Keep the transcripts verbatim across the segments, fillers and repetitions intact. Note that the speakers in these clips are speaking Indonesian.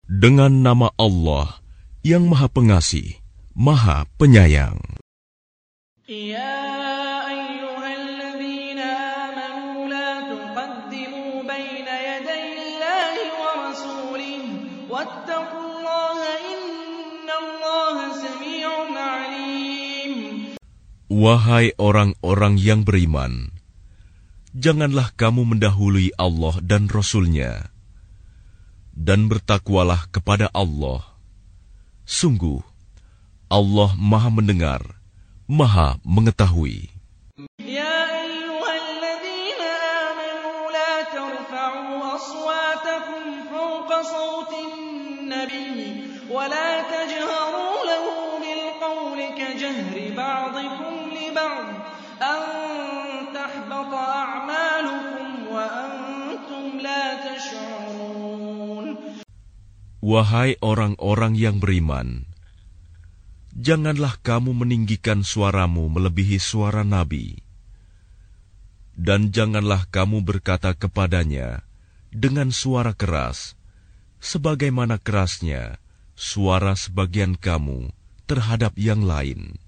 Dengan nama Allah yang Maha Pengasih, Maha Penyayang. Ya ayyuhalladzina amanu la tuqaddimu baina yaday Allahi wa rasulihi wattaqullaha innallaha samii'un 'aliim. Wahai orang-orang yang beriman, janganlah kamu mendahului Allah dan Rasul-Nya, dan bertakwalah kepada Allah. Sungguh, Allah Maha Mendengar, Maha Mengetahui. Ya ayyuhalladzina amanu la tarfa'u aswatakum fawqa sawtin nabiy wa la tajharu lahu bil qawli kajahri ba'dikum li ba'd an tahbata a'malukum wa antum la tash'urun. Wahai orang-orang yang beriman, janganlah kamu meninggikan suaramu melebihi suara Nabi, dan janganlah kamu berkata kepadanya dengan suara keras, sebagaimana kerasnya suara sebagian kamu terhadap yang lain.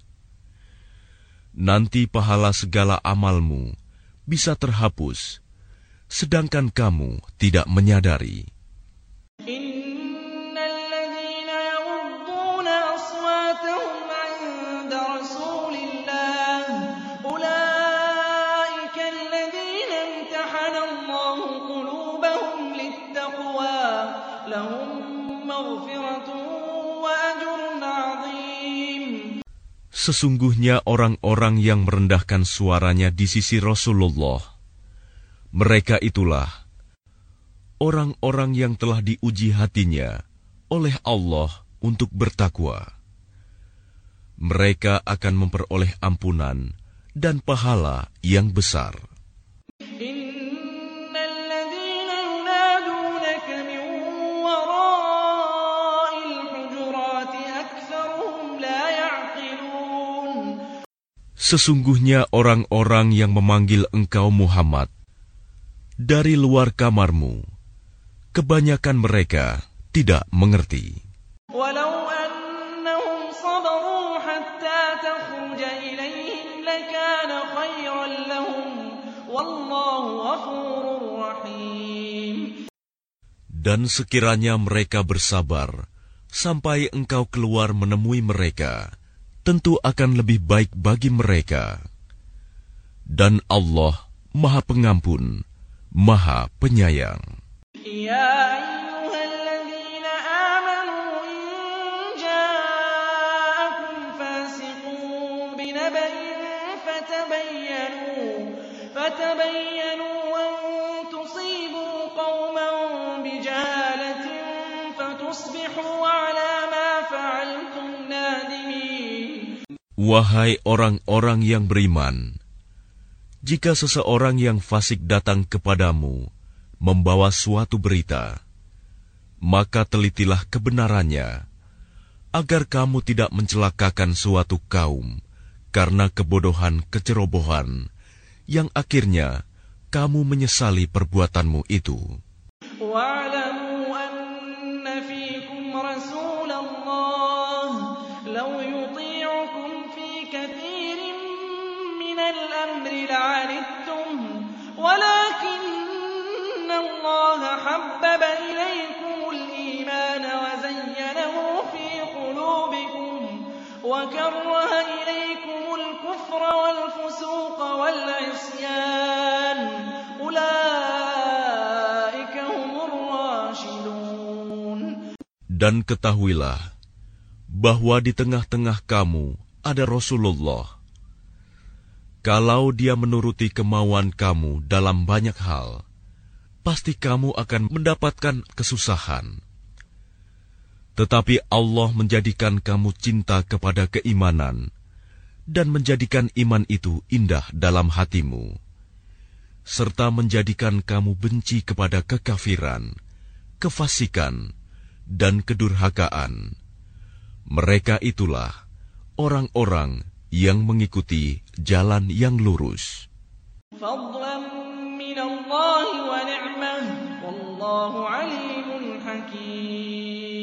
Nanti pahala segala amalmu bisa terhapus, sedangkan kamu tidak menyadari. Sesungguhnya orang-orang yang merendahkan suaranya di sisi Rasulullah, mereka itulah orang-orang yang telah diuji hatinya oleh Allah untuk bertakwa. Mereka akan memperoleh ampunan dan pahala yang besar. Sesungguhnya orang-orang yang memanggil engkau Muhammad dari luar kamarmu, kebanyakan mereka tidak mengerti. Walau annahum sabaru hatta takhruja ilaihim lakana khairan lahum wallahu ghafurur rahim. Dan sekiranya mereka bersabar sampai engkau keluar menemui mereka, tentu akan lebih baik bagi mereka. Dan Allah Maha Pengampun, Maha Penyayang. Ya ayyuhalladzina amanu in ja'akum fasiqun binaba'in fatabayyanu fatabayyanu an tusibu qauman bijahalatin fatusbihu 'ala ma fa'altum nadimin. Wahai orang-orang yang beriman, jika seseorang yang fasik datang kepadamu membawa suatu berita, maka telitilah kebenarannya, agar kamu tidak mencelakakan suatu kaum karena kebodohan kecerobohan, yang akhirnya kamu menyesali perbuatanmu itu. Wa'lamu anna fikum Rasulullah law yuti'ukum fi kathirin minal amri la'anittum walakinna Allah habbaba ilaykumul iman wa zayyanahu fi qulubikum wa karraha ilaykumul kufra wal fusuqa wal 'isyan ulaika humur rasyidun. Dan ketahuilah bahwa di tengah-tengah kamu ada Rasulullah. Kalau dia menuruti kemauan kamu dalam banyak hal, pasti kamu akan mendapatkan kesusahan. Tetapi Allah menjadikan kamu cinta kepada keimanan dan menjadikan iman itu indah dalam hatimu, serta menjadikan kamu benci kepada kekafiran, kefasikan, dan kedurhakaan. Mereka itulah orang-orang yang mengikuti jalan yang lurus. Fadlan min Allah wa ni'mah wallahu alimun hakim.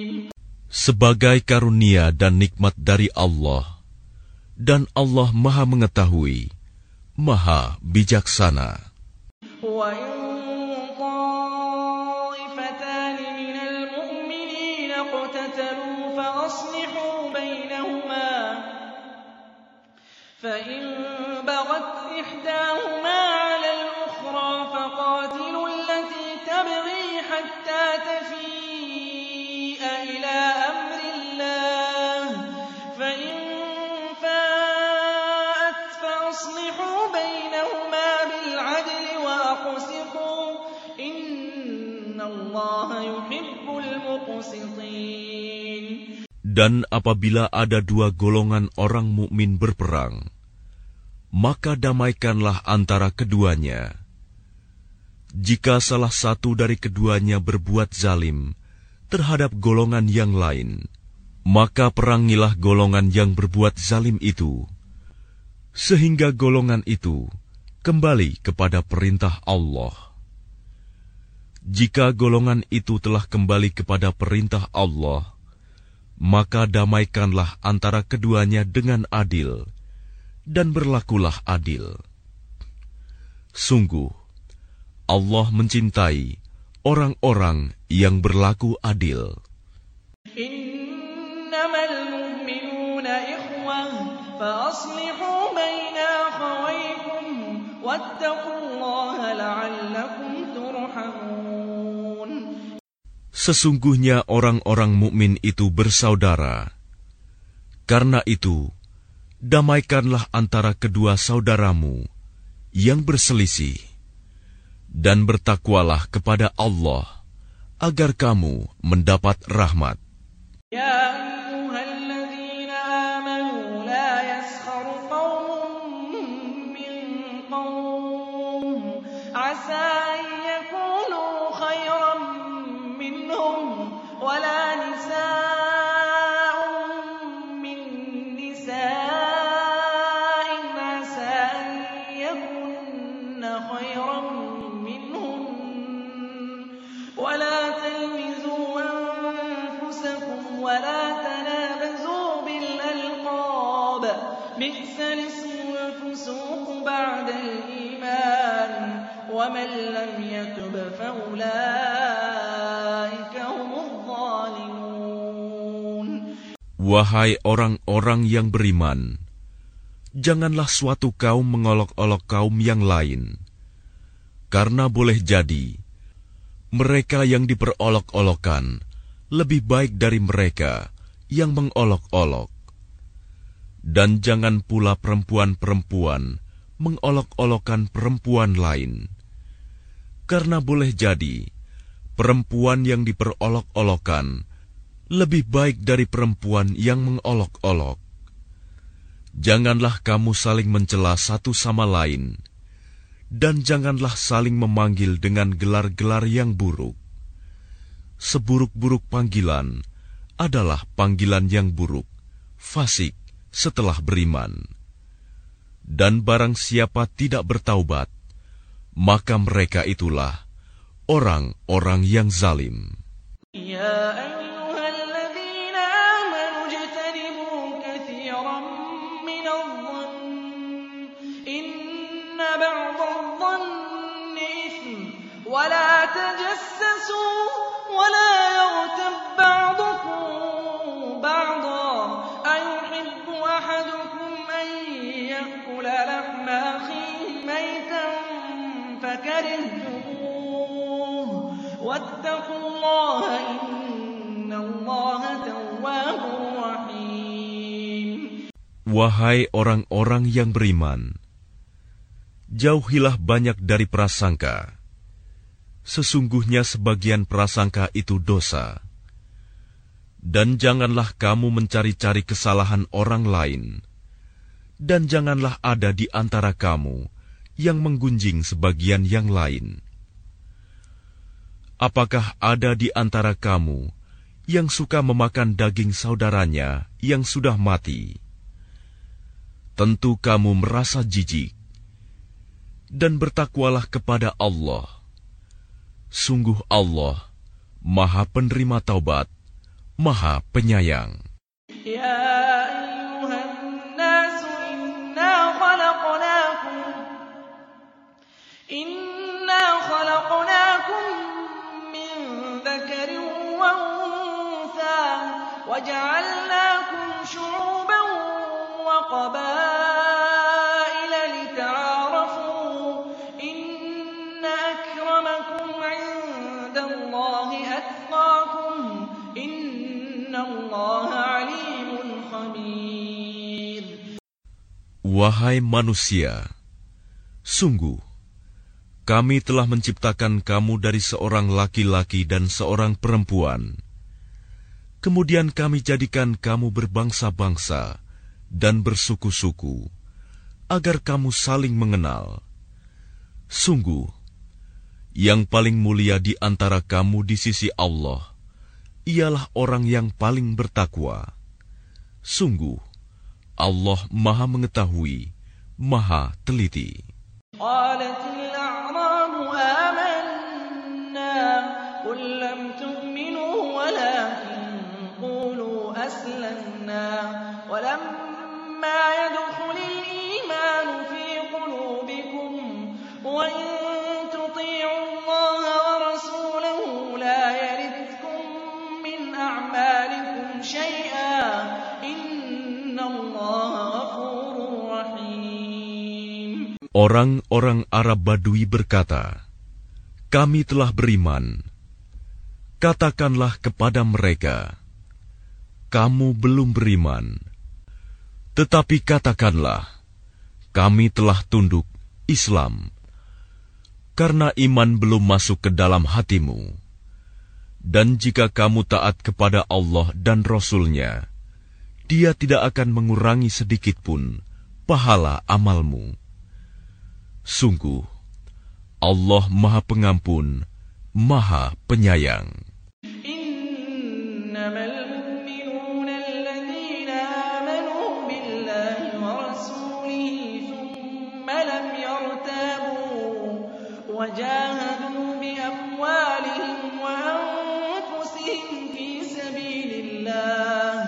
sebagai karunia dan nikmat dari Allah, dan Allah Maha Mengetahui, Maha Bijaksana. فإن بغت إحداهما على الأخرى فقاتلوا التي تبغي حتى تفيء إلى أمر الله فإن فاءت فأصلحوا بينهما بالعدل وأقسطوا إن الله يحب المقسطين. Dan apabila ada dua golongan orang mukmin berperang, maka damaikanlah antara keduanya. Jika salah satu dari keduanya berbuat zalim terhadap golongan yang lain, maka perangilah golongan yang berbuat zalim itu, sehingga golongan itu kembali kepada perintah Allah. Jika golongan itu telah kembali kepada perintah Allah, maka damaikanlah antara keduanya dengan adil, dan berlakulah adil. Sungguh, Allah mencintai orang-orang yang berlaku adil. Innamal mu'minuna ikhwah, fa aslihu baina akhawaykum, wattaqullaha la'allakum turhamun. Sesungguhnya orang-orang mukmin itu bersaudara. Karena itu, damaikanlah antara kedua saudaramu yang berselisih, dan bertakwalah kepada Allah agar kamu mendapat rahmat. Ya ayyuhalladzina amanu la yaskhar qaumun min qaum asa an yakunu khairan minhum wala nisaa'un min nisaa'in asa an yakunna khairan minhum wala talmizu anfusakum wala tanabazu bil alqab bi'sal ismul fusuq ba'da al iman wa man lam yatub fa ulaika humudh dhalimun. Wahai orang-orang yang beriman, janganlah suatu kaum mengolok-olok kaum yang lain, karena boleh jadi mereka yang diperolok-olokkan lebih baik dari mereka yang mengolok-olok. Dan jangan pula perempuan-perempuan mengolok-olokkan perempuan lain, karena boleh jadi perempuan yang diperolok-olokkan lebih baik dari perempuan yang mengolok-olok. Janganlah kamu saling mencela satu sama lain, dan janganlah saling memanggil dengan gelar-gelar yang buruk. Seburuk-buruk panggilan adalah panggilan yang buruk, fasik setelah beriman. Dan barang siapa tidak bertaubat, maka mereka itulah orang-orang yang zalim. Ya ayyuhalladzina amanu ijtanibu katsiran minadh-dhann inna ba'dadh-dhanni ithm wa la tajassasu wa la yaghtab ba'dukum ba'dan ayuhibbu ahadukum an ya'kula lahma akhihi maytan fakarihtumuh wattaqullaha innallaha tawwabur rahim. Wahai orang-orang yang beriman, jauhilah banyak dari prasangka. Sesungguhnya sebagian prasangka itu dosa. Dan janganlah kamu mencari-cari kesalahan orang lain, dan janganlah ada di antara kamu yang menggunjing sebagian yang lain. Apakah ada di antara kamu yang suka memakan daging saudaranya yang sudah mati? Tentu kamu merasa jijik. Dan bertakwalah kepada Allah. Sungguh Allah Maha penerima taubat, Maha Penyayang. Ya ayyuhan nasu inna khalaqnakum inna khalaqnakum min dzakarin wa untha wa ja'alnakum syu'uban wa qabaila lita'arafu inna akramakum 'indallahi atqakum innallaha 'alimun khabir. Wahai manusia, sungguh kami telah menciptakan kamu dari seorang laki-laki dan seorang perempuan. Kemudian kami jadikan kamu berbangsa-bangsa dan bersuku-suku, agar kamu saling mengenal. Sungguh, yang paling mulia di antara kamu di sisi Allah, ialah orang yang paling bertakwa. Sungguh, Allah Maha Mengetahui, Maha Teliti. Qalatil a'rabu amanna qul lam tu'minu walakin qulu aslamna walamma yadkhulil iman fi qulubikum wa in tuti'u Allaha wa rasulahu la yalidkum min a'malikum shay'an innallaha ghafurur rahim. Orang-orang Arab Badui berkata, "Kami telah beriman." Katakanlah kepada mereka, "Kamu belum beriman." Tetapi katakanlah, "Kami telah tunduk Islam," karena iman belum masuk ke dalam hatimu. Dan jika kamu taat kepada Allah dan Rasul-Nya, Dia tidak akan mengurangi sedikitpun pahala amalmu. Sungguh, Allah Maha Pengampun, Maha Penyayang. Innamal mu'minuna alladhina amanu billahi wa rasulihi thumma lam yartabu wa jahadu bi amwalihim wa anfusihim fi sabilillah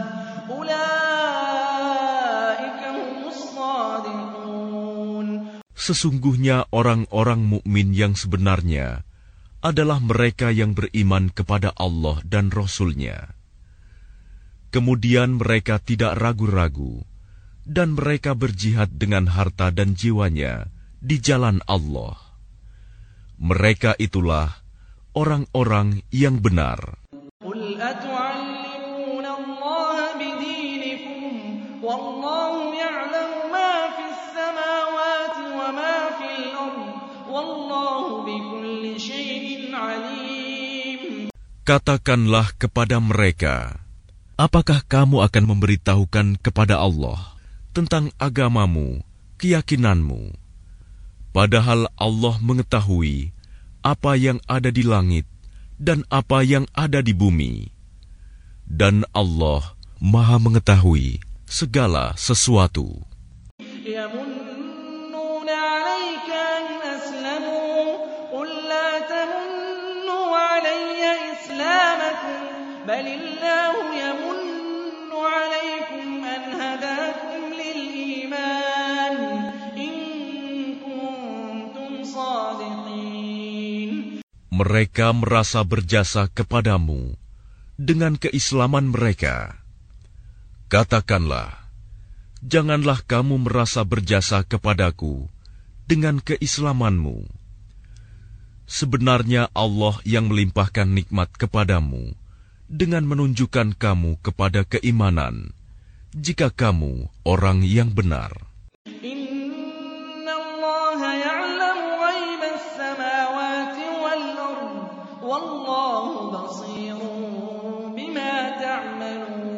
ulaika humus shadiqun. Sesungguhnya orang-orang mukmin yang sebenarnya adalah mereka yang beriman kepada Allah dan Rasul-Nya. Kemudian mereka tidak ragu-ragu, dan mereka berjihad dengan harta dan jiwanya di jalan Allah. Mereka itulah orang-orang yang benar. Qul atu'allimuna Allaha bidinikum wallahu ya'lamu ma fis samawati wa ma fil ardh wallahu bikulli syai'in alim. Katakanlah kepada mereka, apakah kamu akan memberitahukan kepada Allah tentang agamamu, keyakinanmu, padahal Allah mengetahui apa yang ada di langit dan apa yang ada di bumi, dan Allah Maha Mengetahui segala sesuatu. Yamunnuna 'alaika an aslamu qul la tamunnu 'alayya islamakum balillahu yamunnu 'alaykum an hadakum lil iman in kuntum shadiqin. Mereka merasa berjasa kepadamu dengan keislaman mereka. Katakanlah, janganlah kamu merasa berjasa kepadaku dengan keislamanmu. Sebenarnya Allah yang melimpahkan nikmat kepadamu dengan menunjukkan kamu kepada keimanan, jika kamu orang yang benar. Inna Allah ya'lamu ghaibas samawati wal ard wallahu basirun bima ta'malun.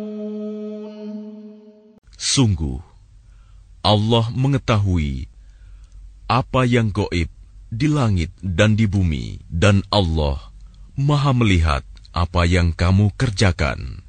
Sungguh, Allah mengetahui apa yang gaib di langit dan di bumi, dan Allah Maha melihat apa yang kamu kerjakan.